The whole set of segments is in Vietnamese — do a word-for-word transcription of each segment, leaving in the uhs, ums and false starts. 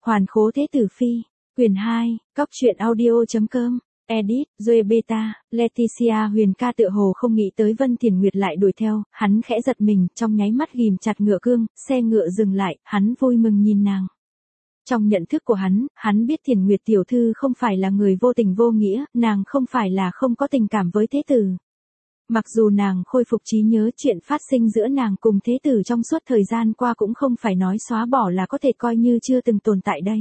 Hoàn khố thế tử phi, quyển hai, cóc truyện audio.com, edit, Zoe Beta, Leticia. Huyền ca tựa hồ không nghĩ tới Vân Thiền Nguyệt lại đuổi theo, hắn khẽ giật mình, trong nháy mắt ghim chặt ngựa cương, xe ngựa dừng lại, hắn vui mừng nhìn nàng. Trong nhận thức của hắn, hắn biết Thiền Nguyệt tiểu thư không phải là người vô tình vô nghĩa, nàng không phải là không có tình cảm với thế tử. Mặc dù nàng khôi phục trí nhớ, chuyện phát sinh giữa nàng cùng thế tử trong suốt thời gian qua cũng không phải nói xóa bỏ là có thể coi như chưa từng tồn tại đấy.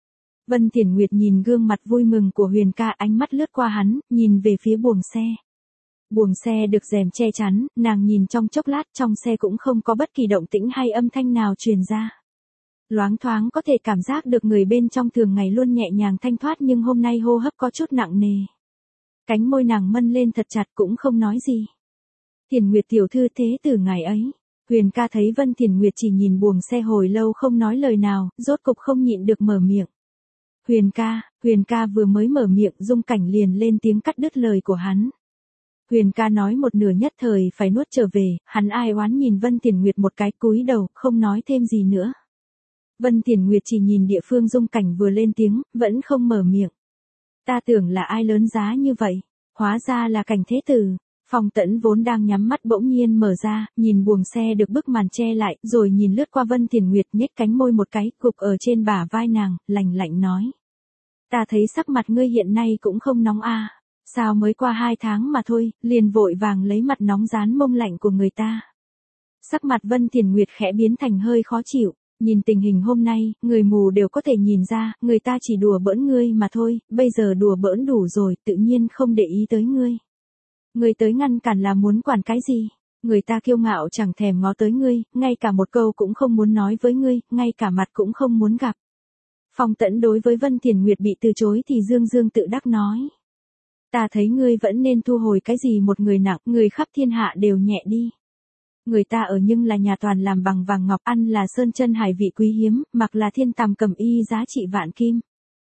Vân Thiền Nguyệt nhìn gương mặt vui mừng của Huyền ca, ánh mắt lướt qua hắn, nhìn về phía buồng xe. Buồng xe được rèm che chắn, nàng nhìn trong chốc lát, trong xe cũng không có bất kỳ động tĩnh hay âm thanh nào truyền ra. Loáng thoáng có thể cảm giác được người bên trong thường ngày luôn nhẹ nhàng thanh thoát, nhưng hôm nay hô hấp có chút nặng nề. Cánh môi nàng mân lên thật chặt, cũng không nói gì. Thiền Nguyệt tiểu thư, thế tử ngài ấy. Huyền ca thấy Vân Thiền Nguyệt chỉ nhìn buồng xe hồi lâu không nói lời nào, rốt cục không nhịn được mở miệng. Huyền ca, Huyền ca vừa mới mở miệng, Dung Cảnh liền lên tiếng cắt đứt lời của hắn. Huyền ca nói một nửa nhất thời phải nuốt trở về, hắn ai oán nhìn Vân Thiền Nguyệt một cái, cúi đầu, không nói thêm gì nữa. Vân Thiền Nguyệt chỉ nhìn địa phương Dung Cảnh vừa lên tiếng, vẫn không mở miệng. Ta tưởng là ai lớn giá như vậy, hóa ra là Cảnh thế tử. Phong Tẫn vốn đang nhắm mắt bỗng nhiên mở ra, nhìn buồng xe được bức màn che lại, rồi nhìn lướt qua Vân Thiền Nguyệt, nhếch cánh môi một cái, cục ở trên bả vai nàng, lạnh lạnh nói. Ta thấy sắc mặt ngươi hiện nay cũng không nóng a, à. Sao mới qua hai tháng mà thôi, liền vội vàng lấy mặt nóng dán mông lạnh của người ta. Sắc mặt Vân Thiền Nguyệt khẽ biến thành hơi khó chịu. Nhìn tình hình hôm nay, người mù đều có thể nhìn ra, người ta chỉ đùa bỡn ngươi mà thôi, bây giờ đùa bỡn đủ rồi, tự nhiên không để ý tới ngươi. Ngươi tới ngăn cản là muốn quản cái gì? Người ta kiêu ngạo chẳng thèm ngó tới ngươi, ngay cả một câu cũng không muốn nói với ngươi, ngay cả mặt cũng không muốn gặp. Phong Tẫn đối với Vân Thiền Nguyệt bị từ chối thì dương dương tự đắc nói. Ta thấy ngươi vẫn nên thu hồi cái gì một người nặng, người khắp thiên hạ đều nhẹ đi. Người ta ở nhưng là nhà toàn làm bằng vàng ngọc, ăn là sơn chân hải vị quý hiếm, mặc là thiên tàm cầm y giá trị vạn kim.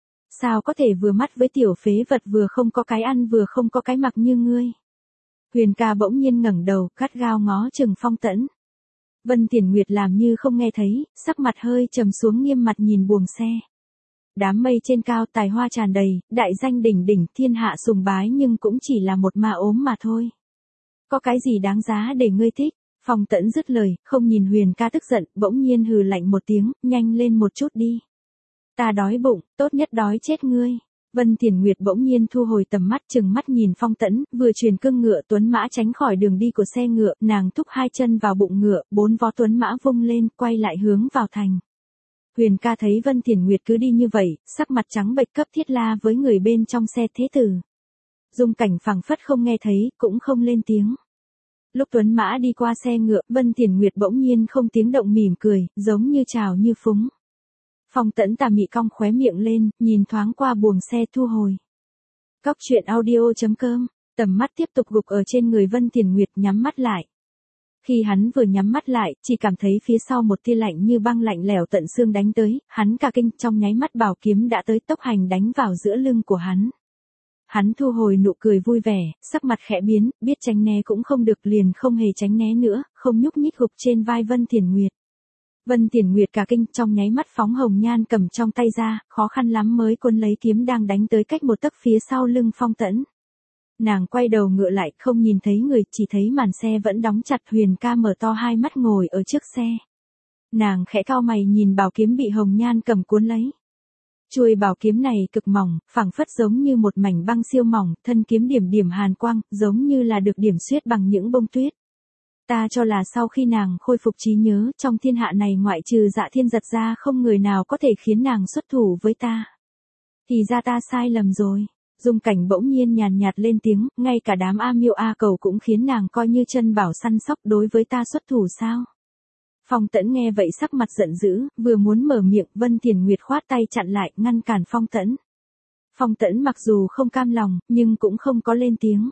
Sao có thể vừa mắt với tiểu phế vật vừa không có cái ăn vừa không có cái mặc như ngươi? Huyền ca bỗng nhiên ngẩng đầu, gắt gao ngó chừng Phong Tẫn. Vân Thiền Nguyệt làm như không nghe thấy, sắc mặt hơi trầm xuống, nghiêm mặt nhìn buồng xe. Đám mây trên cao, tài hoa tràn đầy, đại danh đỉnh đỉnh, thiên hạ sùng bái, nhưng cũng chỉ là một ma ốm mà thôi. Có cái gì đáng giá để ngươi thích? Phong Tẫn dứt lời, không nhìn Huyền ca tức giận, bỗng nhiên hừ lạnh một tiếng, nhanh lên một chút đi. Ta đói bụng, tốt nhất đói chết ngươi. Vân Thiền Nguyệt bỗng nhiên thu hồi tầm mắt, chừng mắt nhìn Phong Tẫn, vừa truyền cương ngựa tuấn mã tránh khỏi đường đi của xe ngựa, nàng thúc hai chân vào bụng ngựa, bốn vó tuấn mã vung lên, quay lại hướng vào thành. Huyền ca thấy Vân Thiền Nguyệt cứ đi như vậy, sắc mặt trắng bệch, cấp thiết la với người bên trong xe thế tử. Dung Cảnh phảng phất không nghe thấy, cũng không lên tiếng. Lúc tuấn mã đi qua xe ngựa, Vân Thiền Nguyệt bỗng nhiên không tiếng động mỉm cười, giống như chào như phúng. Phong Tẫn tà mị cong khóe miệng lên, nhìn thoáng qua buồng xe thu hồi. Cóc truyện audio.com, tầm mắt tiếp tục gục ở trên người Vân Thiền Nguyệt, nhắm mắt lại. Khi hắn vừa nhắm mắt lại, chỉ cảm thấy phía sau một tia lạnh như băng lạnh lẽo tận xương đánh tới, hắn cả kinh, trong nháy mắt bảo kiếm đã tới tốc hành đánh vào giữa lưng của hắn. Hắn thu hồi nụ cười vui vẻ, sắc mặt khẽ biến, biết tránh né cũng không được, liền không hề tránh né nữa, không nhúc nhích gục trên vai Vân Thiền Nguyệt. Vân Thiền Nguyệt cả kinh, trong nháy mắt phóng hồng nhan cầm trong tay ra, khó khăn lắm mới cuốn lấy kiếm đang đánh tới cách một tấc phía sau lưng Phong Tẫn. Nàng quay đầu ngựa lại, không nhìn thấy người, chỉ thấy màn xe vẫn đóng chặt. Huyền ca mở to hai mắt ngồi ở trước xe. Nàng khẽ cau mày nhìn bảo kiếm bị hồng nhan cầm cuốn lấy. Chuôi bảo kiếm này cực mỏng, phảng phất giống như một mảnh băng siêu mỏng, thân kiếm điểm điểm hàn quang, giống như là được điểm xuyết bằng những bông tuyết. Ta cho là sau khi nàng khôi phục trí nhớ, trong thiên hạ này ngoại trừ Dạ Thiên Giật ra không người nào có thể khiến nàng xuất thủ với ta. Thì ra ta sai lầm rồi. Dung Cảnh bỗng nhiên nhàn nhạt lên tiếng, ngay cả đám A Miêu A Cầu cũng khiến nàng coi như chân bảo săn sóc, đối với ta xuất thủ sao? Phong Tẫn nghe vậy sắc mặt giận dữ, vừa muốn mở miệng, Vân Thiền Nguyệt khoát tay chặn lại, ngăn cản Phong Tẫn. Phong Tẫn mặc dù không cam lòng, nhưng cũng không có lên tiếng.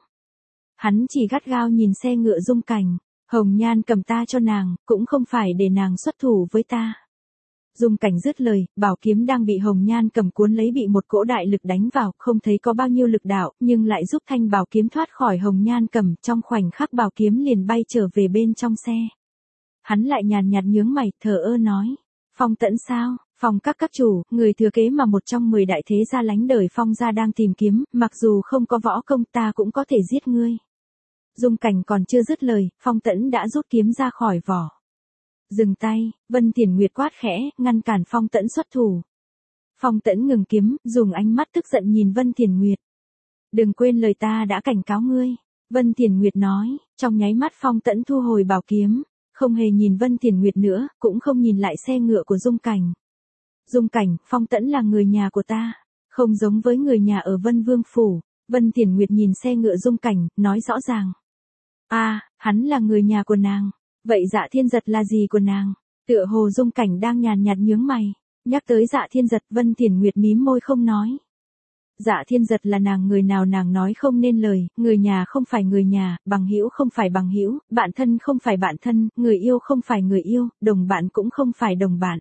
Hắn chỉ gắt gao nhìn xe ngựa Dung Cảnh, hồng nhan cầm ta cho nàng, cũng không phải để nàng xuất thủ với ta. Dung Cảnh dứt lời, bảo kiếm đang bị hồng nhan cầm cuốn lấy bị một cỗ đại lực đánh vào, không thấy có bao nhiêu lực đạo, nhưng lại giúp thanh bảo kiếm thoát khỏi hồng nhan cầm, trong khoảnh khắc bảo kiếm liền bay trở về bên trong xe. Hắn lại nhàn nhạt nhướng mày, thờ ơ nói, Phong Tẫn sao? Phong các các chủ, người thừa kế mà một trong mười đại thế gia lánh đời Phong gia đang tìm kiếm, mặc dù không có võ công ta cũng có thể giết ngươi. Dung Cảnh còn chưa dứt lời, Phong Tẫn đã rút kiếm ra khỏi vỏ. Dừng tay, Vân Thiển Nguyệt quát khẽ, ngăn cản Phong Tẫn xuất thủ. Phong Tẫn ngừng kiếm, dùng ánh mắt tức giận nhìn Vân Thiển Nguyệt. Đừng quên lời ta đã cảnh cáo ngươi. Vân Thiển Nguyệt nói, trong nháy mắt Phong Tẫn thu hồi bảo kiếm, không hề nhìn Vân Thiển Nguyệt nữa, cũng không nhìn lại xe ngựa của Dung Cảnh. Dung Cảnh, Phong Tẫn là người nhà của ta, không giống với người nhà ở Vân Vương Phủ. Vân Thiển Nguyệt nhìn xe ngựa Dung Cảnh, nói rõ ràng. A, à, hắn là người nhà của nàng. Vậy Dạ Thiên Giật là gì của nàng? Tựa hồ Dung Cảnh đang nhàn nhạt nhướng mày. Nhắc tới Dạ Thiên Giật, Vân Thiển Nguyệt mím môi không nói. Dạ Thiên Giật là nàng người nào nàng nói không nên lời, người nhà không phải người nhà, bằng hữu không phải bằng hữu, bạn thân không phải bạn thân, người yêu không phải người yêu, đồng bạn cũng không phải đồng bạn.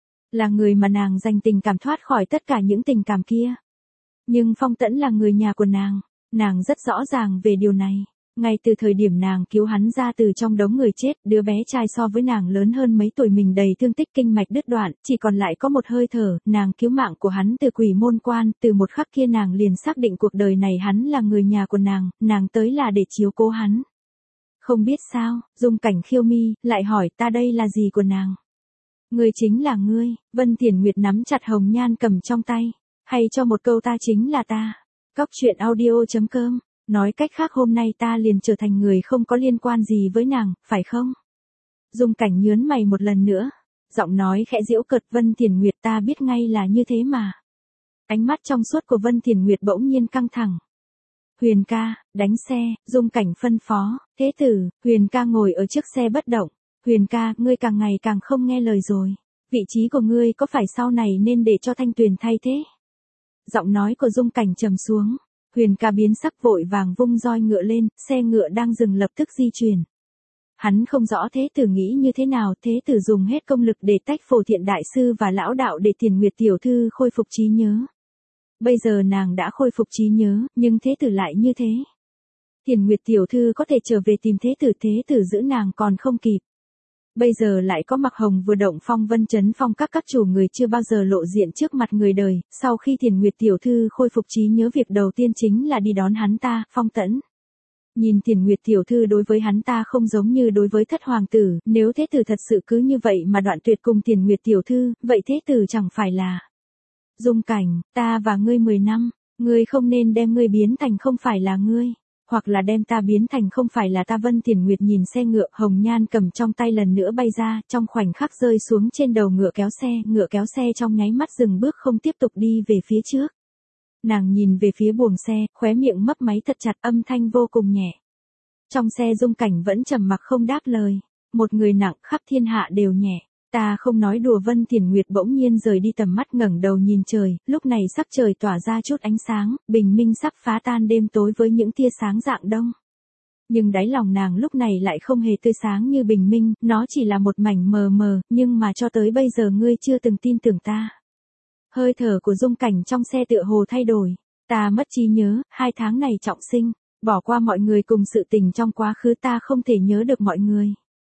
Là người mà nàng dành tình cảm thoát khỏi tất cả những tình cảm kia. Nhưng Phong Tẫn là người nhà của nàng, nàng rất rõ ràng về điều này. Ngay từ thời điểm nàng cứu hắn ra từ trong đống người chết, đứa bé trai so với nàng lớn hơn mấy tuổi, mình đầy thương tích, kinh mạch đứt đoạn, chỉ còn lại có một hơi thở, nàng cứu mạng của hắn từ quỷ môn quan, từ một khắc kia nàng liền xác định cuộc đời này hắn là người nhà của nàng, nàng tới là để chiếu cố hắn. Không biết sao, Dung Cảnh khiêu mi, lại hỏi ta đây là gì của nàng? Ngươi chính là ngươi. Vân Thiển Nguyệt nắm chặt hồng nhan cầm trong tay, hay cho một câu ta chính là ta. Cóc truyện audio chấm com. Nói cách khác hôm nay ta liền trở thành người không có liên quan gì với nàng, phải không? Dung Cảnh nhớn mày một lần nữa. Giọng nói khẽ giễu cợt, Vân Thiển Nguyệt, ta biết ngay là như thế mà. Ánh mắt trong suốt của Vân Thiển Nguyệt bỗng nhiên căng thẳng. Huyền ca, đánh xe. Dung Cảnh phân phó. Thế tử. Huyền ca ngồi ở trước xe bất động. Huyền ca, ngươi càng ngày càng không nghe lời rồi. Vị trí của ngươi có phải sau này nên để cho Thanh Tuyền thay thế? Giọng nói của Dung Cảnh trầm xuống. Huyền ca biến sắc, vội vàng vung roi ngựa lên, xe ngựa đang dừng lập tức di chuyển. Hắn không rõ thế tử nghĩ như thế nào, thế tử dùng hết công lực để tách Phổ Thiện đại sư và lão đạo để Thiển Nguyệt tiểu thư khôi phục trí nhớ. Bây giờ nàng đã khôi phục trí nhớ, nhưng thế tử lại như thế. Thiển Nguyệt tiểu thư có thể trở về tìm thế tử, thế tử giữ nàng còn không kịp. Bây giờ lại có Mặc Hồng vừa động phong vân chấn phong các các chủ người chưa bao giờ lộ diện trước mặt người đời, sau khi Thiển Nguyệt tiểu thư khôi phục trí nhớ, việc đầu tiên chính là đi đón hắn ta, Phong Tẫn. Nhìn Thiển Nguyệt tiểu thư đối với hắn ta không giống như đối với thất hoàng tử, nếu thế tử thật sự cứ như vậy mà đoạn tuyệt cùng Thiển Nguyệt tiểu thư, vậy thế tử chẳng phải là Dung Cảnh, ta và ngươi mười năm, ngươi không nên đem ngươi biến thành không phải là ngươi. Hoặc là đem ta biến thành không phải là ta. Vân Thiển Nguyệt nhìn xe ngựa, hồng nhan cầm trong tay lần nữa bay ra, trong khoảnh khắc rơi xuống trên đầu ngựa kéo xe, ngựa kéo xe trong nháy mắt dừng bước không tiếp tục đi về phía trước. Nàng nhìn về phía buồng xe, khóe miệng mấp máy thật chặt, âm thanh vô cùng nhẹ. Trong xe Dung Cảnh vẫn trầm mặc không đáp lời. Một người nặng khắp thiên hạ đều nhẹ. Ta không nói đùa. Vân Thiển Nguyệt bỗng nhiên rời đi tầm mắt, ngẩng đầu nhìn trời, lúc này sắc trời tỏa ra chút ánh sáng, bình minh sắp phá tan đêm tối với những tia sáng rạng đông. Nhưng đáy lòng nàng lúc này lại không hề tươi sáng như bình minh, nó chỉ là một mảnh mờ mờ, nhưng mà cho tới bây giờ ngươi chưa từng tin tưởng ta. Hơi thở của Dung Cảnh trong xe tựa hồ thay đổi. Ta mất trí nhớ, hai tháng này trọng sinh, bỏ qua mọi người cùng sự tình trong quá khứ, ta không thể nhớ được mọi người.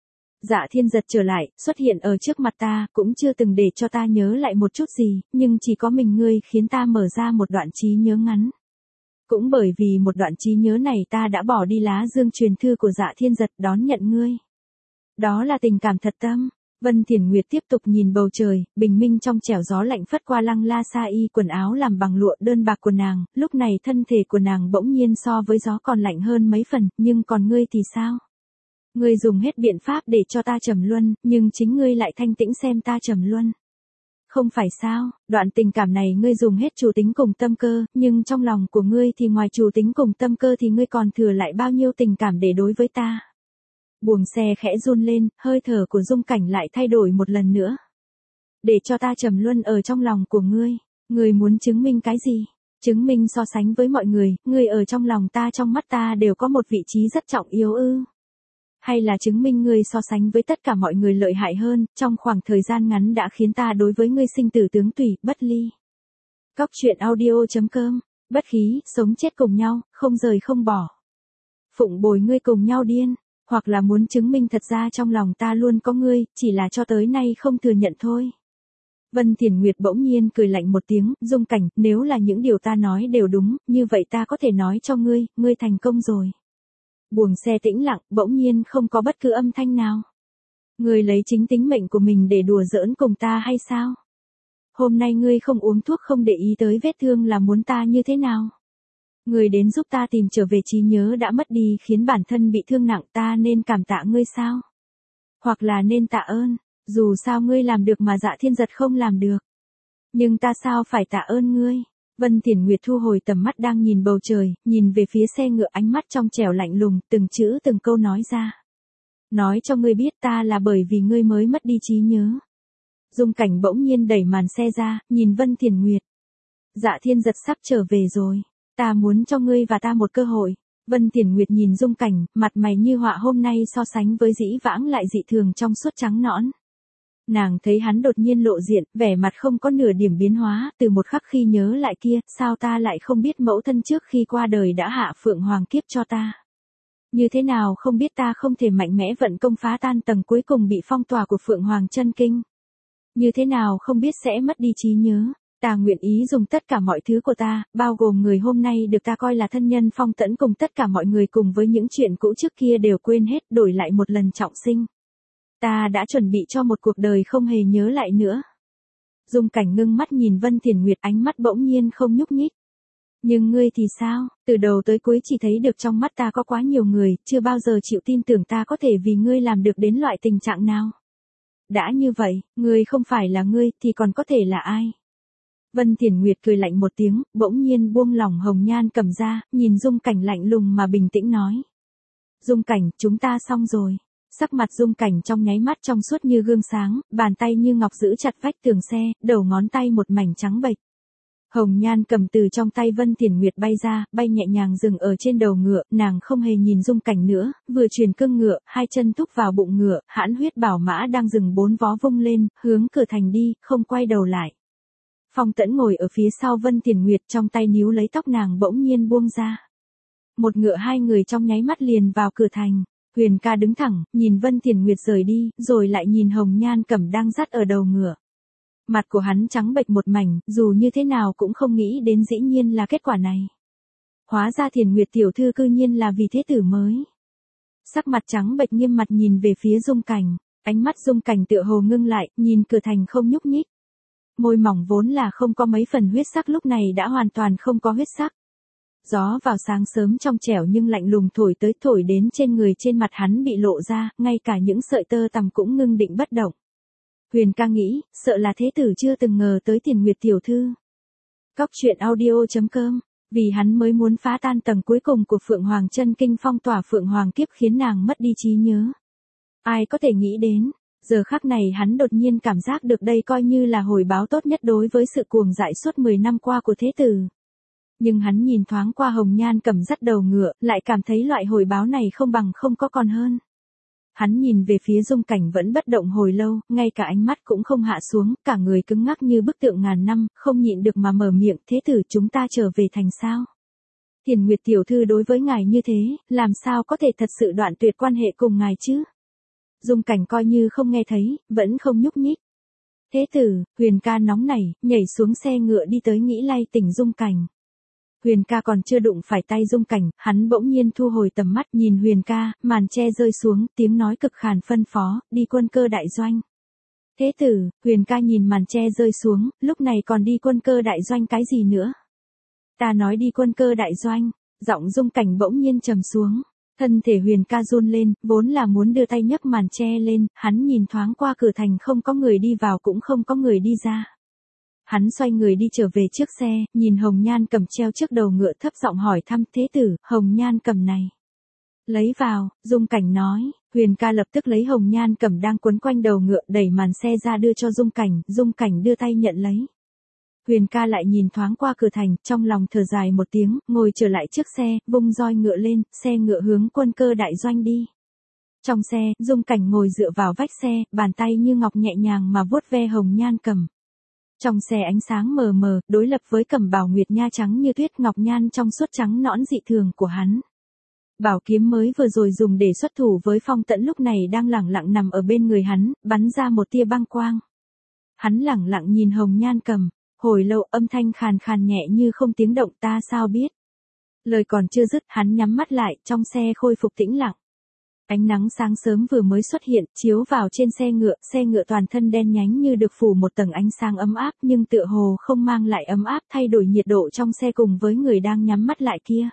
Dạ Thiên Giật trở lại, xuất hiện ở trước mặt ta, cũng chưa từng để cho ta nhớ lại một chút gì, nhưng chỉ có mình ngươi khiến ta mở ra một đoạn trí nhớ ngắn. Cũng bởi vì một đoạn trí nhớ này ta đã bỏ đi lá dương truyền thư của Dạ Thiên Giật, đón nhận ngươi. Đó là tình cảm thật tâm. Vân Thiển Nguyệt tiếp tục nhìn bầu trời, bình minh trong trẻo, gió lạnh phất qua lăng la sa y, quần áo làm bằng lụa đơn bạc của nàng, lúc này thân thể của nàng bỗng nhiên so với gió còn lạnh hơn mấy phần, nhưng còn ngươi thì sao? Ngươi dùng hết biện pháp để cho ta trầm luân, nhưng chính ngươi lại thanh tĩnh xem ta trầm luân. Không phải sao, đoạn tình cảm này ngươi dùng hết chủ tính cùng tâm cơ, nhưng trong lòng của ngươi thì ngoài chủ tính cùng tâm cơ thì ngươi còn thừa lại bao nhiêu tình cảm để đối với ta? Buồng xe khẽ run lên, hơi thở của Dung Cảnh lại thay đổi một lần nữa. Để cho ta trầm luân ở trong lòng của ngươi, ngươi muốn chứng minh cái gì? Chứng minh so sánh với mọi người, ngươi ở trong lòng ta, trong mắt ta đều có một vị trí rất trọng yếu ư? Hay là chứng minh ngươi so sánh với tất cả mọi người lợi hại hơn, trong khoảng thời gian ngắn đã khiến ta đối với ngươi sinh tử tướng tùy, bất ly. Cóc truyện audio chấm com, bất khí, sống chết cùng nhau, không rời không bỏ. Phụng bồi ngươi cùng nhau điên, hoặc là muốn chứng minh thật ra trong lòng ta luôn có ngươi, chỉ là cho tới nay không thừa nhận thôi. Vân Thiền Nguyệt bỗng nhiên cười lạnh một tiếng, Dung Cảnh, nếu là những điều ta nói đều đúng, như vậy ta có thể nói cho ngươi, ngươi thành công rồi. Buồng xe tĩnh lặng, bỗng nhiên không có bất cứ âm thanh nào. Ngươi lấy chính tính mệnh của mình để đùa giỡn cùng ta hay sao? Hôm nay ngươi không uống thuốc không để ý tới vết thương là muốn ta như thế nào? Ngươi đến giúp ta tìm trở về trí nhớ đã mất đi khiến bản thân bị thương nặng, ta nên cảm tạ ngươi sao? Hoặc là nên tạ ơn, dù sao ngươi làm được mà Dạ Thiên Giật không làm được. Nhưng ta sao phải tạ ơn ngươi? Vân Thiền Nguyệt thu hồi tầm mắt đang nhìn bầu trời, nhìn về phía xe ngựa, ánh mắt trong trẻo lạnh lùng, từng chữ từng câu nói ra. Nói cho ngươi biết ta là bởi vì ngươi mới mất đi trí nhớ. Dung Cảnh bỗng nhiên đẩy màn xe ra, nhìn Vân Thiền Nguyệt. Dạ Thiên Giật sắp trở về rồi, ta muốn cho ngươi và ta một cơ hội. Vân Thiền Nguyệt nhìn Dung Cảnh, mặt mày như họa hôm nay so sánh với dĩ vãng lại dị thường trong suốt trắng nõn. Nàng thấy hắn đột nhiên lộ diện, vẻ mặt không có nửa điểm biến hóa, từ một khắc khi nhớ lại kia, sao ta lại không biết mẫu thân trước khi qua đời đã hạ phượng hoàng kiếp cho ta. Như thế nào không biết ta không thể mạnh mẽ vận công phá tan tầng cuối cùng bị phong tỏa của phượng hoàng chân kinh. Như thế nào không biết sẽ mất đi trí nhớ. Ta nguyện ý dùng tất cả mọi thứ của ta, bao gồm người hôm nay được ta coi là thân nhân Phong Tẫn cùng tất cả mọi người cùng với những chuyện cũ trước kia đều quên hết, đổi lại một lần trọng sinh. Ta đã chuẩn bị cho một cuộc đời không hề nhớ lại nữa. Dung Cảnh ngưng mắt nhìn Vân Thiền Nguyệt, ánh mắt bỗng nhiên không nhúc nhích. Nhưng ngươi thì sao, từ đầu tới cuối chỉ thấy được trong mắt ta có quá nhiều người, chưa bao giờ chịu tin tưởng ta có thể vì ngươi làm được đến loại tình trạng nào. Đã như vậy, ngươi không phải là ngươi, thì còn có thể là ai? Vân Thiền Nguyệt cười lạnh một tiếng, bỗng nhiên buông lỏng hồng nhan cầm ra, nhìn Dung Cảnh lạnh lùng mà bình tĩnh nói. Dung Cảnh, chúng ta xong rồi. Sắc mặt Dung Cảnh trong nháy mắt trong suốt như gương sáng, bàn tay như ngọc giữ chặt vách tường xe, đầu ngón tay một mảnh trắng bệch. Hồng nhan cầm từ trong tay Vân Thiền Nguyệt bay ra, bay nhẹ nhàng dừng ở trên đầu ngựa, nàng không hề nhìn Dung Cảnh nữa, vừa truyền cương ngựa, hai chân thúc vào bụng ngựa, hãn huyết bảo mã đang dừng bốn vó vung lên, hướng cửa thành đi, không quay đầu lại. Phong Tẫn ngồi ở phía sau Vân Thiền Nguyệt, trong tay níu lấy tóc nàng bỗng nhiên buông ra. Một ngựa hai người trong nháy mắt liền vào cửa thành. Huyền ca đứng thẳng, nhìn Vân Thiền Nguyệt rời đi, rồi lại nhìn hồng nhan cẩm đang dắt ở đầu ngựa. Mặt của hắn trắng bệch một mảnh, dù như thế nào cũng không nghĩ đến dĩ nhiên là kết quả này. Hóa ra Thiền Nguyệt tiểu thư cư nhiên là vì thế tử mới. Sắc mặt trắng bệch nghiêm mặt nhìn về phía Dung Cảnh, ánh mắt Dung Cảnh tựa hồ ngưng lại, nhìn cửa thành không nhúc nhích. Môi mỏng vốn là không có mấy phần huyết sắc lúc này đã hoàn toàn không có huyết sắc. Gió vào sáng sớm trong trẻo nhưng lạnh lùng thổi tới, thổi đến trên người trên mặt hắn bị lộ ra, ngay cả những sợi tơ tằm cũng ngưng định bất động. Huyền ca nghĩ, sợ là thế tử chưa từng ngờ tới Thiền Nguyệt tiểu thư. Cóc truyện audio chấm com, vì hắn mới muốn phá tan tầng cuối cùng của Phượng Hoàng chân kinh phong tỏa Phượng Hoàng kiếp khiến nàng mất đi trí nhớ. Ai có thể nghĩ đến, giờ khắc này hắn đột nhiên cảm giác được đây coi như là hồi báo tốt nhất đối với sự cuồng dại suốt mười năm qua của thế tử. Nhưng hắn nhìn thoáng qua hồng nhan cầm dắt đầu ngựa, lại cảm thấy loại hồi báo này không bằng không có còn hơn. Hắn nhìn về phía Dung Cảnh vẫn bất động hồi lâu, ngay cả ánh mắt cũng không hạ xuống, cả người cứng ngắc như bức tượng ngàn năm, không nhịn được mà mở miệng, thế tử chúng ta trở về thành sao? Thiền Nguyệt tiểu thư đối với ngài như thế, làm sao có thể thật sự đoạn tuyệt quan hệ cùng ngài chứ? Dung Cảnh coi như không nghe thấy, vẫn không nhúc nhích. Thế tử, Huyền ca nóng nảy, nhảy xuống xe ngựa đi tới nghĩ lay tỉnh Dung Cảnh. Huyền ca còn chưa đụng phải tay Dung Cảnh, hắn bỗng nhiên thu hồi tầm mắt nhìn Huyền ca, màn che rơi xuống, tiếng nói cực khàn phân phó, đi quân cơ đại doanh. Thế tử, Huyền ca nhìn màn che rơi xuống, lúc này còn đi quân cơ đại doanh cái gì nữa? Ta nói đi quân cơ đại doanh, giọng Dung Cảnh bỗng nhiên trầm xuống. Thân thể Huyền ca run lên, vốn là muốn đưa tay nhấc màn che lên, hắn nhìn thoáng qua cửa thành không có người đi vào cũng không có người đi ra. Hắn xoay người đi trở về trước xe, nhìn hồng nhan cầm treo trước đầu ngựa thấp giọng hỏi thăm thế tử, hồng nhan cầm này. Lấy vào, Dung Cảnh nói, Huyền ca lập tức lấy hồng nhan cầm đang quấn quanh đầu ngựa đẩy màn xe ra đưa cho Dung Cảnh, Dung Cảnh đưa tay nhận lấy. Huyền ca lại nhìn thoáng qua cửa thành, trong lòng thở dài một tiếng, ngồi trở lại trước xe, vung roi ngựa lên, xe ngựa hướng quân cơ đại doanh đi. Trong xe, Dung Cảnh ngồi dựa vào vách xe, bàn tay như ngọc nhẹ nhàng mà vuốt ve hồng nhan cầm. Trong xe ánh sáng mờ mờ, đối lập với cẩm bào nguyệt nha trắng như tuyết ngọc nhan trong suốt trắng nõn dị thường của hắn. Bảo kiếm mới vừa rồi dùng để xuất thủ với Phong Tẫn lúc này đang lẳng lặng nằm ở bên người hắn, bắn ra một tia băng quang. Hắn lẳng lặng nhìn Hồng Nhan Cầm, hồi lâu âm thanh khàn khàn nhẹ như không tiếng động, ta sao biết. Lời còn chưa dứt, hắn nhắm mắt lại, trong xe khôi phục tĩnh lặng. Ánh nắng sáng sớm vừa mới xuất hiện, chiếu vào trên xe ngựa, xe ngựa toàn thân đen nhánh như được phủ một tầng ánh sáng ấm áp, nhưng tựa hồ không mang lại ấm áp, thay đổi nhiệt độ trong xe cùng với người đang nhắm mắt lại kia.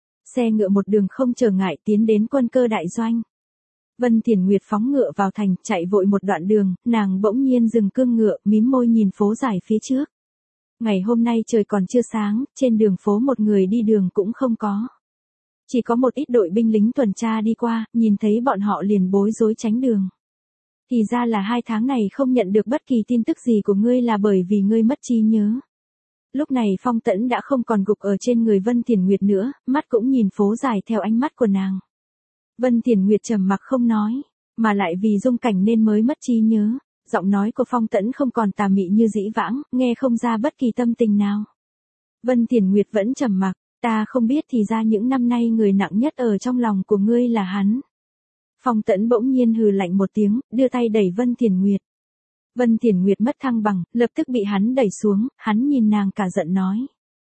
Xe ngựa một đường không trở ngại tiến đến quân cơ đại doanh. Vân Thiển Nguyệt phóng ngựa vào thành, chạy vội một đoạn đường, nàng bỗng nhiên dừng cương ngựa, mím môi nhìn phố dài phía trước. Ngày hôm nay trời còn chưa sáng, trên đường phố một người đi đường cũng không có. Chỉ có một ít đội binh lính tuần tra đi qua, nhìn thấy bọn họ liền bối rối tránh đường. Thì ra là hai tháng này không nhận được bất kỳ tin tức gì của ngươi là bởi vì ngươi mất trí nhớ. Lúc này Phong Tẫn đã không còn gục ở trên người Vân Thiển Nguyệt nữa, mắt cũng nhìn phố dài theo ánh mắt của nàng. Vân Thiển Nguyệt trầm mặc không nói, mà lại vì dung cảnh nên mới mất trí nhớ. Giọng nói của Phong Tẫn không còn tà mị như dĩ vãng, nghe không ra bất kỳ tâm tình nào. Vân Thiển Nguyệt vẫn trầm mặc, ta không biết thì ra những năm nay người nặng nhất ở trong lòng của ngươi là hắn. Phong Tẫn bỗng nhiên hừ lạnh một tiếng, đưa tay đẩy Vân Thiển Nguyệt. Vân Thiển Nguyệt mất thăng bằng, lập tức bị hắn đẩy xuống, hắn nhìn nàng cả giận nói.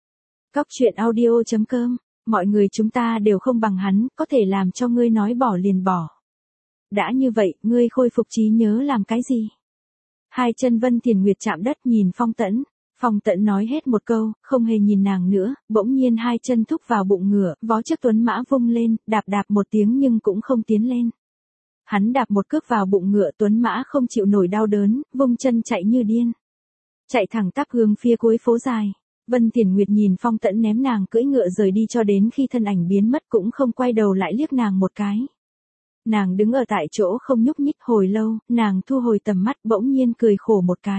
Cóc truyện audio chấm com, mọi người chúng ta đều không bằng hắn, có thể làm cho ngươi nói bỏ liền bỏ. Đã như vậy, ngươi khôi phục trí nhớ làm cái gì? Hai chân Vân Thiển Nguyệt chạm đất nhìn Phong Tẫn. Phong Tẫn nói hết một câu, không hề nhìn nàng nữa, bỗng nhiên hai chân thúc vào bụng ngựa, vó chiếc tuấn mã vung lên, đạp đạp một tiếng nhưng cũng không tiến lên. Hắn đạp một cước vào bụng ngựa, tuấn mã không chịu nổi đau đớn, vung chân chạy như điên. Chạy thẳng tắp hướng phía cuối phố dài. Vân Thiển Nguyệt nhìn Phong Tẫn ném nàng cưỡi ngựa rời đi cho đến khi thân ảnh biến mất cũng không quay đầu lại liếc nàng một cái. Nàng đứng ở tại chỗ không nhúc nhích hồi lâu, nàng thu hồi tầm mắt bỗng nhiên cười khổ một cái.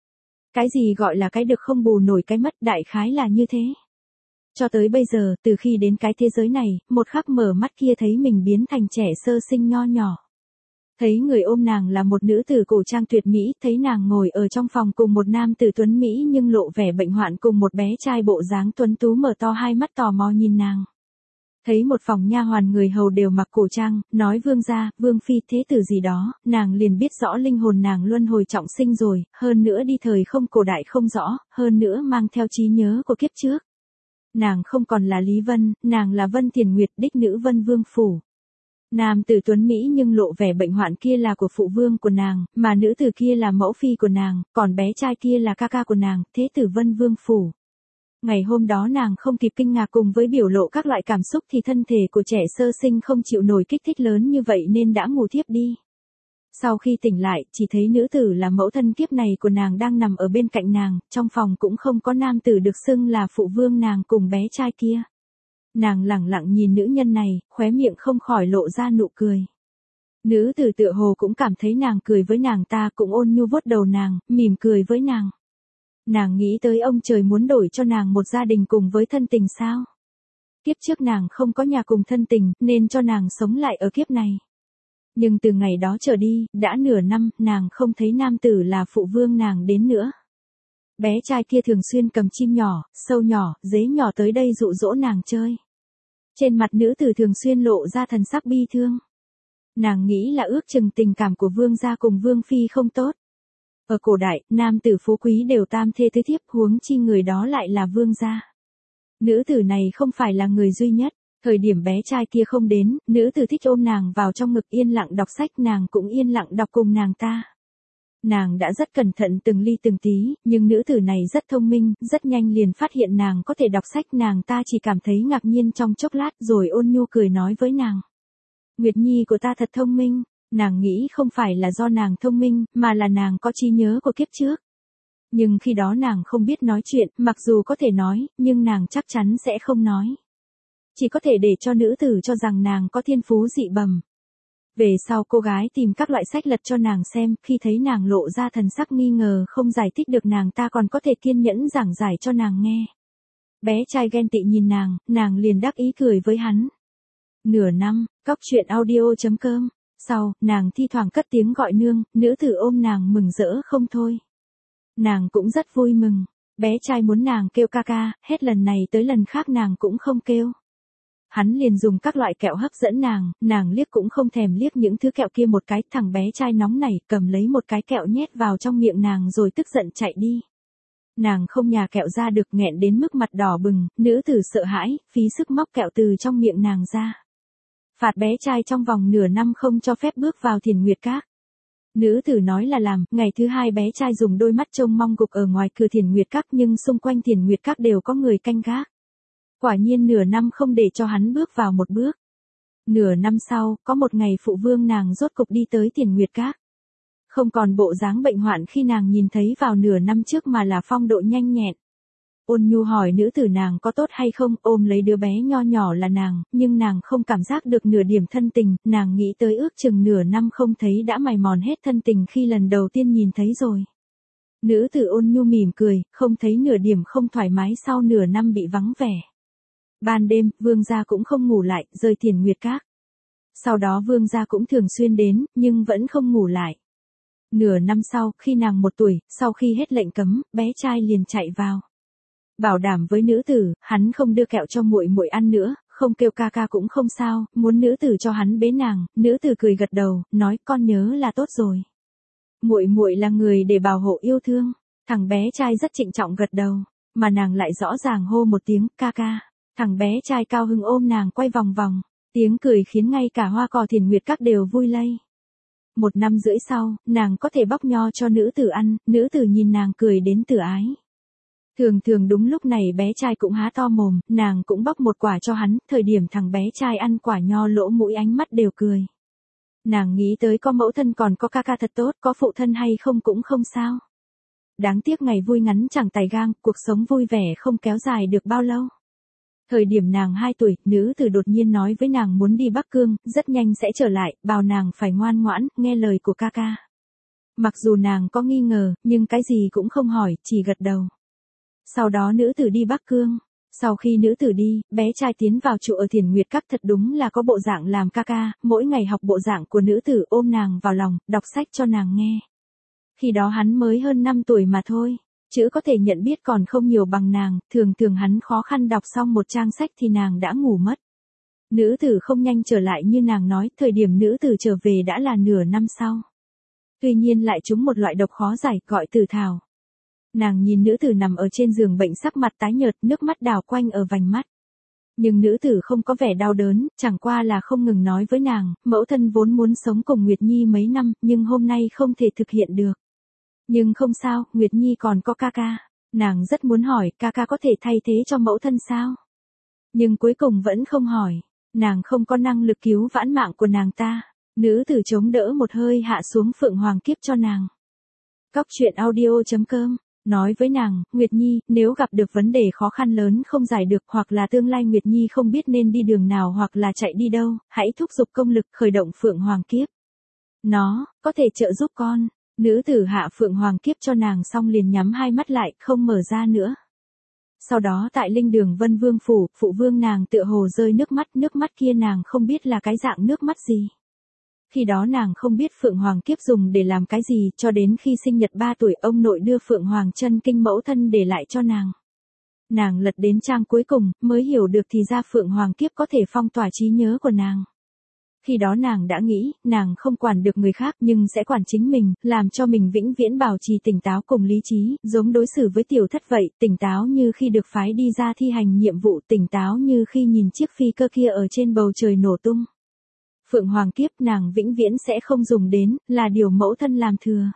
Cái gì gọi là cái được không bù nổi cái mất, đại khái là như thế. Cho tới bây giờ, từ khi đến cái thế giới này, một khắc mở mắt kia thấy mình biến thành trẻ sơ sinh nho nhỏ. Thấy người ôm nàng là một nữ tử cổ trang tuyệt mỹ, thấy nàng ngồi ở trong phòng cùng một nam tử tuấn mỹ nhưng lộ vẻ bệnh hoạn cùng một bé trai bộ dáng tuấn tú mở to hai mắt tò mò nhìn nàng. Thấy một phòng nha hoàn người hầu đều mặc cổ trang, nói vương gia, vương phi thế tử gì đó, nàng liền biết rõ linh hồn nàng luân hồi trọng sinh rồi, hơn nữa đi thời không cổ đại không rõ, hơn nữa mang theo trí nhớ của kiếp trước. Nàng không còn là Lý Vân, nàng là Vân Thiển Nguyệt, đích nữ Vân Vương phủ. Nam tử tuấn mỹ nhưng lộ vẻ bệnh hoạn kia là của phụ vương của nàng, mà nữ tử kia là mẫu phi của nàng, còn bé trai kia là ca ca của nàng, thế tử Vân Vương phủ. Ngày hôm đó nàng không kịp kinh ngạc cùng với biểu lộ các loại cảm xúc thì thân thể của trẻ sơ sinh không chịu nổi kích thích lớn như vậy nên đã ngủ thiếp đi. Sau khi tỉnh lại, chỉ thấy nữ tử là mẫu thân kiếp này của nàng đang nằm ở bên cạnh nàng, trong phòng cũng không có nam tử được xưng là phụ vương nàng cùng bé trai kia. Nàng lẳng lặng nhìn nữ nhân này, khóe miệng không khỏi lộ ra nụ cười. Nữ tử tựa hồ cũng cảm thấy nàng cười với nàng ta cũng ôn nhu vuốt đầu nàng, mỉm cười với nàng. Nàng nghĩ tới ông trời muốn đổi cho nàng một gia đình cùng với thân tình sao? Kiếp trước nàng không có nhà cùng thân tình, nên cho nàng sống lại ở kiếp này. Nhưng từ ngày đó trở đi, đã nửa năm, nàng không thấy nam tử là phụ vương nàng đến nữa. Bé trai kia thường xuyên cầm chim nhỏ, sâu nhỏ, dế nhỏ tới đây dụ dỗ nàng chơi. Trên mặt nữ tử thường xuyên lộ ra thần sắc bi thương. Nàng nghĩ là ước chừng tình cảm của vương gia cùng vương phi không tốt. Ở cổ đại, nam tử phú quý đều tam thê tứ thiếp, huống chi người đó lại là vương gia. Nữ tử này không phải là người duy nhất, thời điểm bé trai kia không đến, nữ tử thích ôm nàng vào trong ngực yên lặng đọc sách, nàng cũng yên lặng đọc cùng nàng ta. Nàng đã rất cẩn thận từng ly từng tí, nhưng nữ tử này rất thông minh, rất nhanh liền phát hiện nàng có thể đọc sách, nàng ta chỉ cảm thấy ngạc nhiên trong chốc lát rồi ôn nhu cười nói với nàng. Nguyệt Nhi của ta thật thông minh. Nàng nghĩ không phải là do nàng thông minh, mà là nàng có trí nhớ của kiếp trước. Nhưng khi đó nàng không biết nói chuyện, mặc dù có thể nói, nhưng nàng chắc chắn sẽ không nói. Chỉ có thể để cho nữ tử cho rằng nàng có thiên phú dị bẩm. Về sau cô gái tìm các loại sách lật cho nàng xem, khi thấy nàng lộ ra thần sắc nghi ngờ không giải thích được nàng ta còn có thể kiên nhẫn giảng giải cho nàng nghe. Bé trai ghen tị nhìn nàng, nàng liền đắc ý cười với hắn. Nửa năm, cóc truyện audio chấm com. Sau, nàng thi thoảng cất tiếng gọi nương, nữ tử ôm nàng mừng rỡ không thôi. Nàng cũng rất vui mừng. Bé trai muốn nàng kêu ca ca, hết lần này tới lần khác nàng cũng không kêu. hắn liền dùng các loại kẹo hấp dẫn nàng, nàng liếc cũng không thèm liếc những thứ kẹo kia một cái, thằng bé trai nóng nảy cầm lấy một cái kẹo nhét vào trong miệng nàng rồi tức giận chạy đi. Nàng không nhả kẹo ra được, nghẹn đến mức mặt đỏ bừng, nữ tử sợ hãi, phí sức móc kẹo từ trong miệng nàng ra. Phạt bé trai trong vòng nửa năm không cho phép bước vào Thiền Nguyệt Các. Nữ tử nói là làm, ngày thứ hai bé trai dùng đôi mắt trông mong gục ở ngoài cửa Thiền Nguyệt Các, nhưng xung quanh Thiền Nguyệt Các đều có người canh gác. Quả nhiên nửa năm không để cho hắn bước vào một bước. Nửa năm sau, có một ngày phụ vương nàng rốt cục đi tới Thiền Nguyệt Các. Không còn bộ dáng bệnh hoạn khi nàng nhìn thấy vào nửa năm trước mà là phong độ nhanh nhẹn. Ôn nhu hỏi nữ tử nàng có tốt hay không, ôm lấy đứa bé nho nhỏ là nàng, nhưng nàng không cảm giác được nửa điểm thân tình, nàng nghĩ tới ước chừng nửa năm không thấy đã mài mòn hết thân tình khi lần đầu tiên nhìn thấy rồi. Nữ tử ôn nhu mỉm cười, không thấy nửa điểm không thoải mái sau nửa năm bị vắng vẻ. Ban đêm, vương gia cũng không ngủ lại, rời Thiền Nguyệt Các. Sau đó vương gia cũng thường xuyên đến, nhưng vẫn không ngủ lại. Nửa năm sau, khi nàng một tuổi, sau khi hết lệnh cấm, bé trai liền chạy vào. Bảo đảm với nữ tử, hắn không đưa kẹo cho muội muội ăn nữa, không kêu ca ca cũng không sao, muốn nữ tử cho hắn bế nàng, nữ tử cười gật đầu, nói con nhớ là tốt rồi. Muội muội là người để bảo hộ yêu thương, thằng bé trai rất trịnh trọng gật đầu, mà nàng lại rõ ràng hô một tiếng ca ca. Thằng bé trai cao hứng ôm nàng quay vòng vòng, tiếng cười khiến ngay cả hoa cỏ Thiền Nguyệt Các đều vui lây. Một năm rưỡi sau, nàng có thể bóc nho cho nữ tử ăn, nữ tử nhìn nàng cười đến tử ái. Thường thường đúng lúc này bé trai cũng há to mồm, nàng cũng bóc một quả cho hắn, thời điểm thằng bé trai ăn quả nho lỗ mũi ánh mắt đều cười. Nàng nghĩ tới có mẫu thân còn có ca ca thật tốt, có phụ thân hay không cũng không sao. Đáng tiếc ngày vui ngắn chẳng tài gang, cuộc sống vui vẻ không kéo dài được bao lâu. Thời điểm nàng hai tuổi, nữ tử đột nhiên nói với nàng muốn đi Bắc Cương, rất nhanh sẽ trở lại, bảo nàng phải ngoan ngoãn, nghe lời của ca ca. Mặc dù nàng có nghi ngờ, nhưng cái gì cũng không hỏi, chỉ gật đầu. Sau đó nữ tử đi Bắc Cương. Sau khi nữ tử đi, bé trai tiến vào trụ ở Thiền Nguyệt Các thật đúng là có bộ dạng làm ca ca, mỗi ngày học bộ dạng của nữ tử ôm nàng vào lòng, đọc sách cho nàng nghe. Khi đó hắn mới hơn năm tuổi mà thôi. Chữ có thể nhận biết còn không nhiều bằng nàng, thường thường hắn khó khăn đọc xong một trang sách thì nàng đã ngủ mất. Nữ tử không nhanh trở lại như nàng nói, thời điểm nữ tử trở về đã là nửa năm sau. Tuy nhiên lại trúng một loại độc khó giải, gọi tử thảo. Nàng nhìn nữ tử nằm ở trên giường bệnh sắc mặt tái nhợt, nước mắt đào quanh ở vành mắt. Nhưng nữ tử không có vẻ đau đớn, chẳng qua là không ngừng nói với nàng, mẫu thân vốn muốn sống cùng Nguyệt Nhi mấy năm, nhưng hôm nay không thể thực hiện được. Nhưng không sao, Nguyệt Nhi còn có ca ca. Nàng rất muốn hỏi, ca ca có thể thay thế cho mẫu thân sao? Nhưng cuối cùng vẫn không hỏi. Nàng không có năng lực cứu vãn mạng của nàng ta. Nữ tử chống đỡ một hơi hạ xuống Phượng Hoàng Kiếp cho nàng. Cóc truyện audio chấm com nói với nàng, Nguyệt Nhi, nếu gặp được vấn đề khó khăn lớn không giải được hoặc là tương lai Nguyệt Nhi không biết nên đi đường nào hoặc là chạy đi đâu, hãy thúc giục công lực khởi động Phượng Hoàng Kiếp. Nó, có thể trợ giúp con. Nữ tử hạ Phượng Hoàng Kiếp cho nàng xong liền nhắm hai mắt lại, không mở ra nữa. Sau đó tại linh đường Vân Vương Phủ, phụ vương nàng tựa hồ rơi nước mắt, nước mắt kia nàng không biết là cái dạng nước mắt gì. Khi đó nàng không biết Phượng Hoàng Kiếp dùng để làm cái gì, cho đến khi sinh nhật ba tuổi ông nội đưa Phượng Hoàng chân kinh mẫu thân để lại cho nàng. Nàng lật đến trang cuối cùng, mới hiểu được thì ra Phượng Hoàng Kiếp có thể phong tỏa trí nhớ của nàng. Khi đó nàng đã nghĩ, nàng không quản được người khác nhưng sẽ quản chính mình, làm cho mình vĩnh viễn bảo trì tỉnh táo cùng lý trí, giống đối xử với tiểu thất vậy, tỉnh táo như khi được phái đi ra thi hành nhiệm vụ, tỉnh táo như khi nhìn chiếc phi cơ kia ở trên bầu trời nổ tung. Phượng Hoàng Kiếp nàng vĩnh viễn sẽ không dùng đến, là điều mẫu thân làm thừa.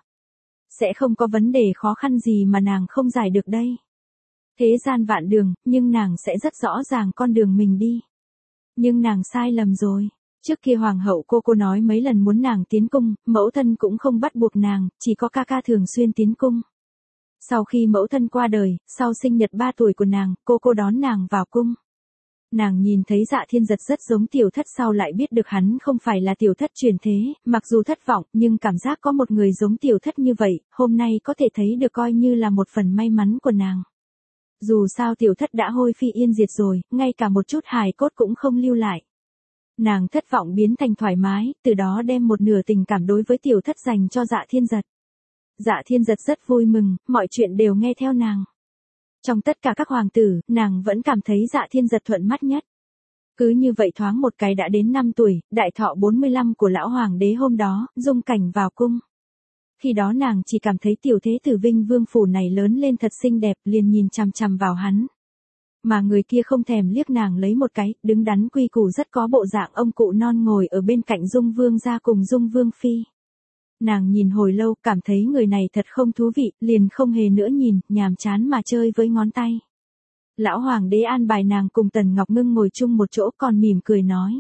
Sẽ không có vấn đề khó khăn gì mà nàng không giải được đây. Thế gian vạn đường, nhưng nàng sẽ rất rõ ràng con đường mình đi. Nhưng nàng sai lầm rồi. Trước kia hoàng hậu cô cô nói mấy lần muốn nàng tiến cung, mẫu thân cũng không bắt buộc nàng, chỉ có ca ca thường xuyên tiến cung. Sau khi mẫu thân qua đời, sau sinh nhật ba tuổi của nàng, cô cô đón nàng vào cung. Nàng nhìn thấy Dạ Thiên Giật rất giống tiểu thất, sau lại biết được hắn không phải là tiểu thất truyền thế, mặc dù thất vọng, nhưng cảm giác có một người giống tiểu thất như vậy, hôm nay có thể thấy được coi như là một phần may mắn của nàng. Dù sao tiểu thất đã hôi phi yên diệt rồi, ngay cả một chút hài cốt cũng không lưu lại. Nàng thất vọng biến thành thoải mái, từ đó đem một nửa tình cảm đối với tiểu thất dành cho Dạ Thiên Giật. Dạ Thiên Giật rất vui mừng, mọi chuyện đều nghe theo nàng. Trong tất cả các hoàng tử, nàng vẫn cảm thấy Dạ Thiên Giật thuận mắt nhất. Cứ như vậy thoáng một cái đã đến năm tuổi, đại thọ bốn mươi lăm của lão hoàng đế hôm đó, Dung Cảnh vào cung. Khi đó nàng chỉ cảm thấy tiểu thế tử Vinh Vương phủ này lớn lên thật xinh đẹp, liền nhìn chằm chằm vào hắn. Mà người kia không thèm liếc nàng lấy một cái, đứng đắn quy củ rất có bộ dạng ông cụ non ngồi ở bên cạnh Dung Vương gia cùng Dung Vương phi. Nàng nhìn hồi lâu, cảm thấy người này thật không thú vị, liền không hề nữa nhìn, nhàm chán mà chơi với ngón tay. Lão hoàng đế an bài nàng cùng Tần Ngọc Ngưng ngồi chung một chỗ còn mỉm cười nói.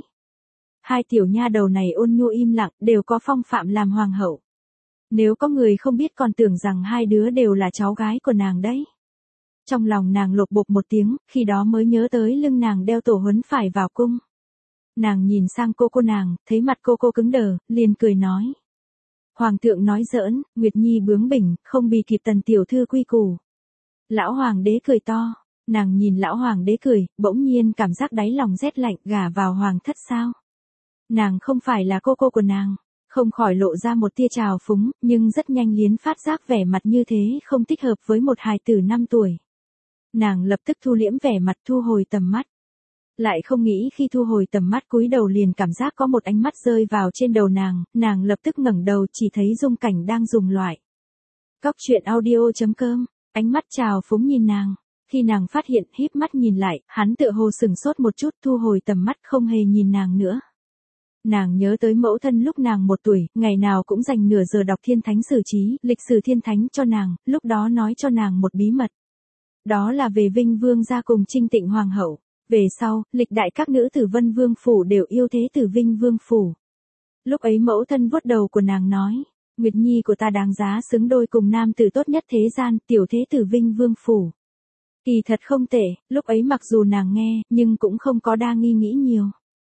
Hai tiểu nha đầu này ôn nhu im lặng, đều có phong phạm làm hoàng hậu. Nếu có người không biết còn tưởng rằng hai đứa đều là cháu gái của nàng đấy. Trong lòng nàng lột bột một tiếng, khi đó mới nhớ tới lưng nàng đeo tổ huấn phải vào cung. Nàng nhìn sang cô cô nàng, thấy mặt cô cô cứng đờ, liền cười nói. Hoàng thượng nói giỡn, Nguyệt Nhi bướng bỉnh, không bì kịp Tần tiểu thư quy củ. Lão hoàng đế cười to, nàng nhìn lão hoàng đế cười, bỗng nhiên cảm giác đáy lòng rét lạnh, gả vào hoàng thất sao. Nàng không phải là cô cô của nàng, không khỏi lộ ra một tia trào phúng, nhưng rất nhanh liến phát giác vẻ mặt như thế không thích hợp với một hài tử năm tuổi. Nàng lập tức thu liễm vẻ mặt, thu hồi tầm mắt. Lại không nghĩ khi thu hồi tầm mắt cúi đầu liền cảm giác có một ánh mắt rơi vào trên đầu nàng, nàng lập tức ngẩng đầu chỉ thấy Dung Cảnh đang dùng loại. Cóc truyện audio chấm com, ánh mắt trào phúng nhìn nàng. Khi nàng phát hiện híp mắt nhìn lại, hắn tựa hồ sừng sốt một chút, thu hồi tầm mắt không hề nhìn nàng nữa. Nàng nhớ tới mẫu thân lúc nàng một tuổi, ngày nào cũng dành nửa giờ đọc thiên thánh sử trí, lịch sử thiên thánh cho nàng, lúc đó nói cho nàng một bí mật. Đó là về Vinh Vương gia cùng Trinh Tịnh Hoàng hậu. Về sau, lịch đại các nữ tử Vân Vương phủ đều yêu thế tử Vinh Vương phủ. Lúc ấy mẫu thân vuốt đầu của nàng nói, Nguyệt Nhi của ta đáng giá xứng đôi cùng nam tử tốt nhất thế gian, tiểu thế tử Vinh Vương phủ. Kỳ thật không tệ, lúc ấy mặc dù nàng nghe, nhưng cũng không có đa nghi nghĩ nhiều.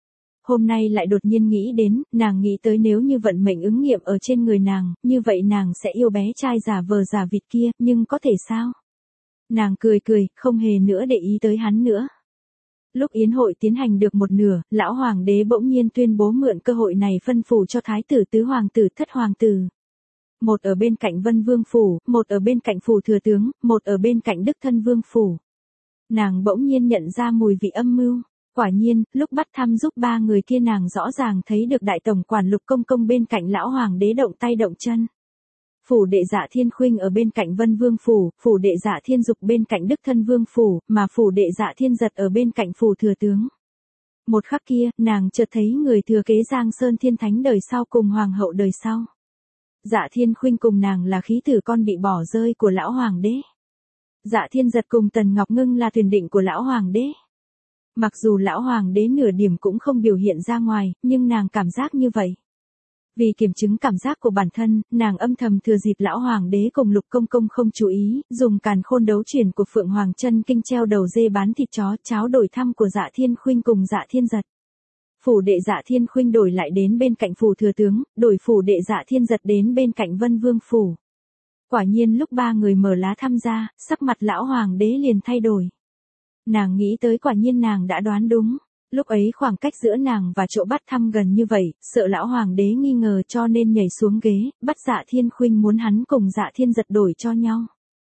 Hôm nay lại đột nhiên nghĩ đến, nàng nghĩ tới nếu như vận mệnh ứng nghiệm ở trên người nàng, như vậy nàng sẽ yêu bé trai giả vờ giả vịt kia, nhưng có thể sao? Nàng cười cười, không hề nữa để ý tới hắn nữa. Lúc yến hội tiến hành được một nửa, lão hoàng đế bỗng nhiên tuyên bố mượn cơ hội này phân phủ cho thái tử tứ hoàng tử thất hoàng tử. Một ở bên cạnh Vân Vương phủ, một ở bên cạnh phủ thừa tướng, một ở bên cạnh Đức Thân Vương phủ. Nàng bỗng nhiên nhận ra mùi vị âm mưu. Quả nhiên, lúc bắt thăm giúp ba người kia nàng rõ ràng thấy được đại tổng quản Lục Công Công bên cạnh lão hoàng đế động tay động chân. Phủ đệ Dạ Thiên Khuynh ở bên cạnh Vân Vương phủ, phủ đệ Dạ Thiên Dục bên cạnh Đức Thân Vương phủ, mà phủ đệ Dạ Thiên Giật ở bên cạnh phủ thừa tướng. Một khắc kia, nàng chợt thấy người thừa kế Giang Sơn Thiên Thánh đời sau cùng hoàng hậu đời sau. Dạ Thiên Khuynh cùng nàng là khí tử con bị bỏ rơi của lão hoàng đế. Dạ Thiên Giật cùng Tần Ngọc Ngưng là thuyền định của lão hoàng đế. Mặc dù lão hoàng đế nửa điểm cũng không biểu hiện ra ngoài, nhưng nàng cảm giác như vậy. Vì kiểm chứng cảm giác của bản thân, nàng âm thầm thừa dịp lão hoàng đế cùng Lục Công Công không chú ý, dùng càn khôn đấu chuyển của Phượng Hoàng Chân Kinh treo đầu dê bán thịt chó, cháo đổi thăm của Dạ Thiên Khuynh cùng Dạ Thiên Giật. Phủ đệ Dạ Thiên Khuynh đổi lại đến bên cạnh phủ thừa tướng, đổi phủ đệ Dạ Thiên Giật đến bên cạnh Vân Vương phủ. Quả nhiên lúc ba người mở lá thăm ra, sắc mặt lão hoàng đế liền thay đổi. Nàng nghĩ tới quả nhiên nàng đã đoán đúng. Lúc ấy khoảng cách giữa nàng và chỗ bắt thăm gần như vậy, sợ lão hoàng đế nghi ngờ cho nên nhảy xuống ghế, bắt Dạ Thiên Khuynh muốn hắn cùng Dạ Thiên Giật đổi cho nhau.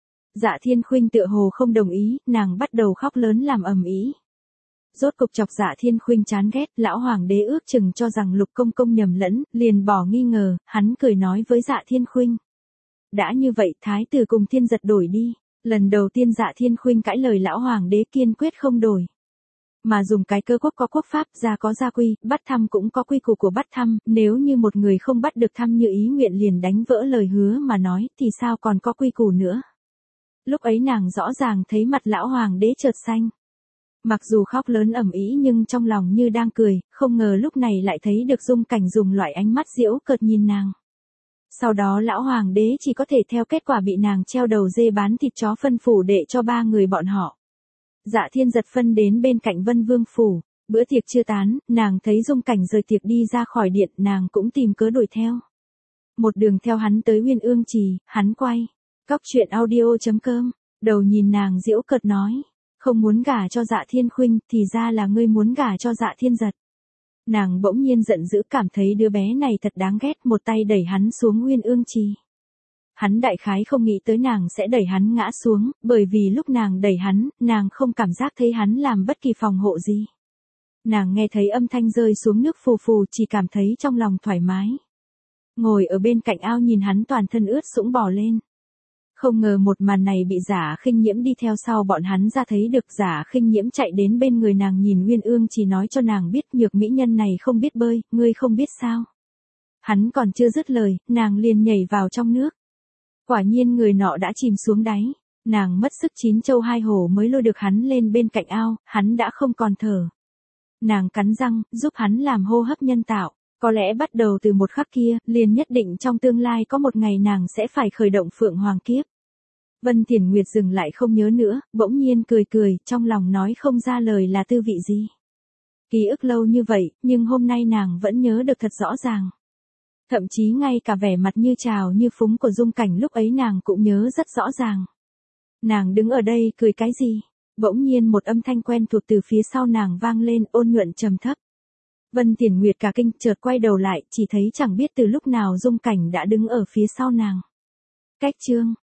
Dạ Thiên Khuynh tựa hồ không đồng ý, nàng bắt đầu khóc lớn làm ầm ĩ. Rốt cục chọc Dạ Thiên Khuynh chán ghét, lão hoàng đế ước chừng cho rằng Lục Công Công nhầm lẫn, liền bỏ nghi ngờ, hắn cười nói với Dạ Thiên Khuynh. Đã như vậy, thái tử cùng Thiên Giật đổi đi. Lần đầu tiên Dạ Thiên Khuynh cãi lời lão hoàng đế kiên quyết không đổi. Mà dùng cái cơ quốc có quốc pháp, gia có gia quy, bắt thăm cũng có quy củ của bắt thăm, nếu như một người không bắt được thăm như ý nguyện liền đánh vỡ lời hứa mà nói, thì sao còn có quy củ nữa. Lúc ấy nàng rõ ràng thấy mặt lão hoàng đế chợt xanh. Mặc dù khóc lớn ầm ĩ nhưng trong lòng như đang cười, không ngờ lúc này lại thấy được Dung Cảnh dùng loại ánh mắt giễu cợt nhìn nàng. Sau đó lão hoàng đế chỉ có thể theo kết quả bị nàng treo đầu dê bán thịt chó phân phủ đệ cho ba người bọn họ. Dạ Thiên Giật phân đến bên cạnh Vân Vương phủ, bữa tiệc chưa tán, nàng thấy Dung Cảnh rời tiệc đi ra khỏi điện, nàng cũng tìm cớ đuổi theo. Một đường theo hắn tới Uyên Ương Trì, hắn quay. Cóc truyện audio chấm com, đầu nhìn nàng giễu cợt nói, không muốn gả cho Dạ Thiên Khuynh, thì ra là ngươi muốn gả cho Dạ Thiên Giật. Nàng bỗng nhiên giận dữ cảm thấy đứa bé này thật đáng ghét, một tay đẩy hắn xuống Uyên Ương Trì. Hắn đại khái không nghĩ tới nàng sẽ đẩy hắn ngã xuống, bởi vì lúc nàng đẩy hắn, nàng không cảm giác thấy hắn làm bất kỳ phòng hộ gì. Nàng nghe thấy âm thanh rơi xuống nước phù phù chỉ cảm thấy trong lòng thoải mái. Ngồi ở bên cạnh ao nhìn hắn toàn thân ướt sũng bò lên. Không ngờ một màn này bị Giả Khinh Nhiễm đi theo sau bọn hắn ra thấy được. Giả Khinh Nhiễm chạy đến bên người nàng nhìn Uyên Ương chỉ nói cho nàng biết nhược mỹ nhân này không biết bơi, ngươi không biết sao. Hắn còn chưa dứt lời, nàng liền nhảy vào trong nước. Quả nhiên người nọ đã chìm xuống đáy. Nàng mất sức chín châu hai hổ mới lôi được hắn lên bên cạnh ao, hắn đã không còn thở. Nàng cắn răng, giúp hắn làm hô hấp nhân tạo. Có lẽ bắt đầu từ một khắc kia, liền nhất định trong tương lai có một ngày nàng sẽ phải khởi động Phượng Hoàng kiếp. Vân Thiển Nguyệt dừng lại không nhớ nữa, bỗng nhiên cười cười, trong lòng nói không ra lời là tư vị gì. Ký ức lâu như vậy, nhưng hôm nay nàng vẫn nhớ được thật rõ ràng. Thậm chí ngay cả vẻ mặt như trào như phúng của Dung Cảnh lúc ấy nàng cũng nhớ rất rõ ràng. Nàng đứng ở đây cười cái gì? Bỗng nhiên một âm thanh quen thuộc từ phía sau nàng vang lên, ôn nhuận trầm thấp. Vân Thiển Nguyệt cả kinh, chợt quay đầu lại, chỉ thấy chẳng biết từ lúc nào Dung Cảnh đã đứng ở phía sau nàng. Cách chương